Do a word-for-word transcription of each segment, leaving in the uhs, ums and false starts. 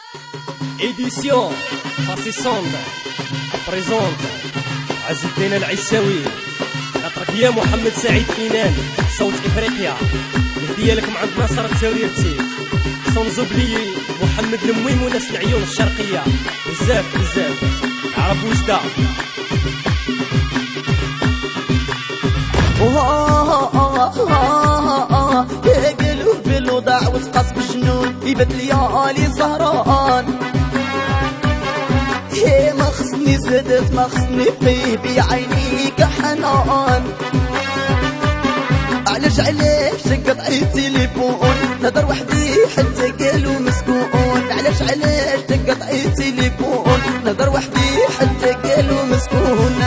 إديسيون فاسيسوند بريزونت عز الدين العيساوي خاطرك يا محمد سعيد كينان صوت إفريقيا الهدية لك مع عند ناصر التساويرتي صنزوبلي محمد المويم وناس العيون الشرقية بزاف بزاف عرب وجدة يا قلوب بالوضع وتقص بالجنون يبات ليالي سهران هي ما خصني زادت ما خصني فيه بعينيك حنان علاش علاش تقطعي التليفون نهضر وحدي حتى قالوا مسكون علاش علاش تقطعي التليفون نهضر وحدي حتى قالوا مسكون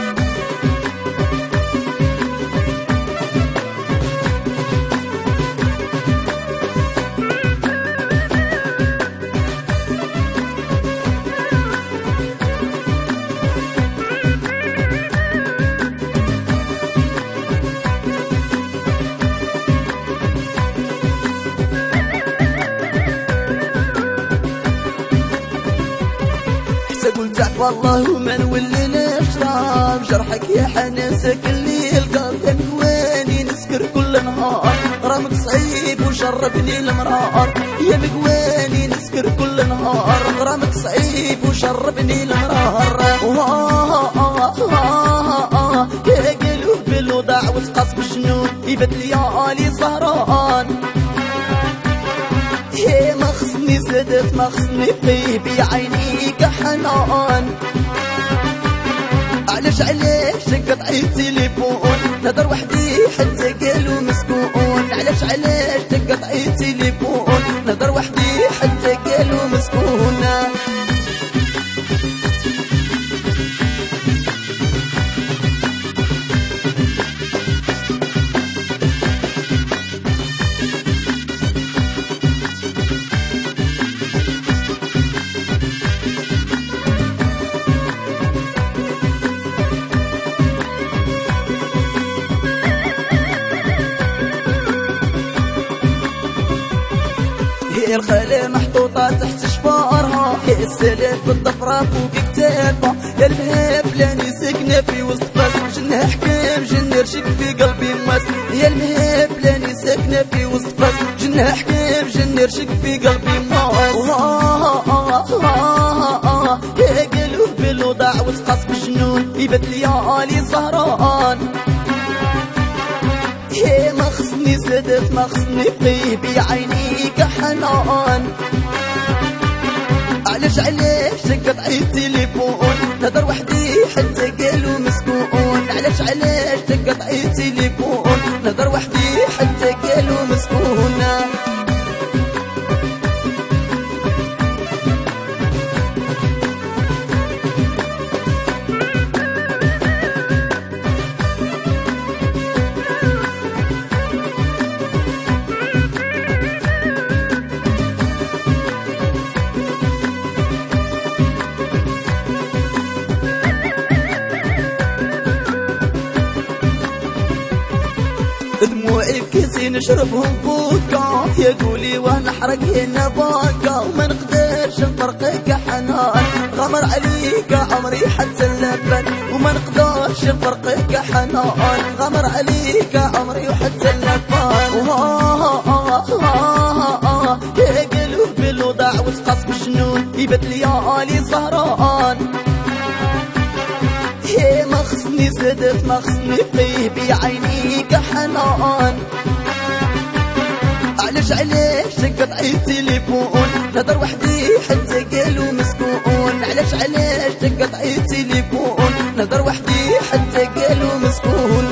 قلت عفو الله وما نولي نشرب جرحك يا حناسك اللي القلب يا مقواني نسكر كل نهار غرامك صعيب وشربني المرار يا مقواني نسكر كل نهار غرامك صعيب وشربني المرار يا قلوب بالوضع وتقص بالجنون يبات ليالي سهران هي ما خصني زادت ما خصني فيه بعينيك حنان علاش علاش تقطعي التليفون نهضر وحدي حتى قالوا مسكون علاش علاش تقطعي التليفون نهضر وحدي حتى قالوا مسكون الخالة محطوطة تحت شفارها يا السلام بالضفرة فوق كتافها يا المهاب لاني ساكنة في وسط فاس جنها حكام جن يرشك في قلبي ماس يا المهاب لاني ساكنة في وسط فاس جنها حكام جن يرشك في قلبي ماس يا قلوب بالوضع وتقص بالجنون يبات ليالي سهران هي ما خصني زادت ما خصني فيه بعينيك حنان علاش علاش تقطعي التليفون نهضر وحدي حتى قالوا مسكون علاش علاش تقطعي التليفون نهضر وحدي حتى قالوا مسكون دموعي بكاسي نشربهم فودكا يا قولي ونحرق هنا باكا وما نقدرش نفرقك حنان غمر عليك عمري حتى اللبن وما نقدرش نفرقك حنان غمر عليك عمري وحتى اللبن يا قلوب بالوضع وتقص بالجنون يبات ليالي سهران هي ما خصني زادت ما خصني فيه بعينيك حنان علاش علاش تقطعي التليفون نهضر وحدي حتى قالوا مسكون علاش علاش تقطعي التليفون نهضر وحدي حتى قالوا مسكون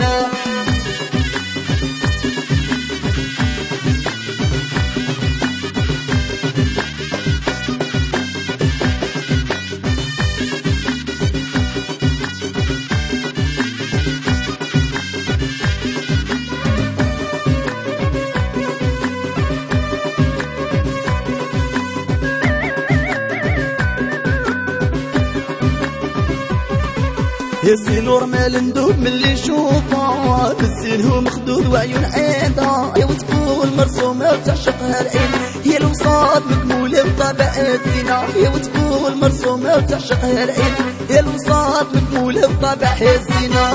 يا سي نورمال ندوب من اللي نشوفها بالزين هو مخدود وعيون عيدا يا وتقول مرسومة وتعشقها العين هي لو الوساط مكمولة بطبع الزنا، يا وتقول مرسومة وتعشقها العين، يا الوساط مكمولة بطبع الزنا.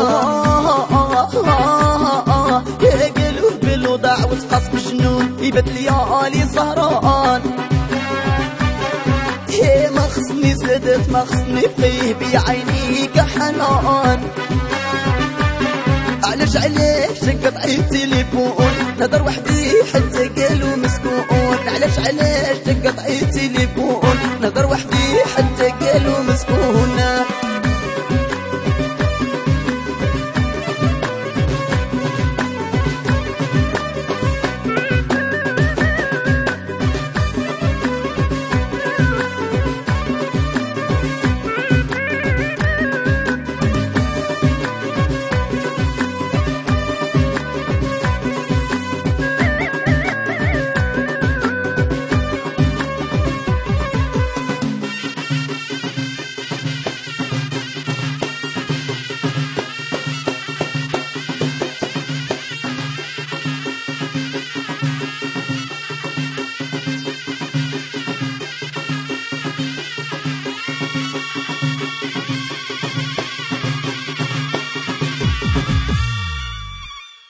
يا قلوب بالوضع وتقص بجنون يبات ليالي سهران. هي ما خصني سدت ما خصني فيه بعينيك حنان. علاش علاش تقطعي التليفون نهضر وحدي حتى قالو مسكون. علاش علاش تقطعي التليفون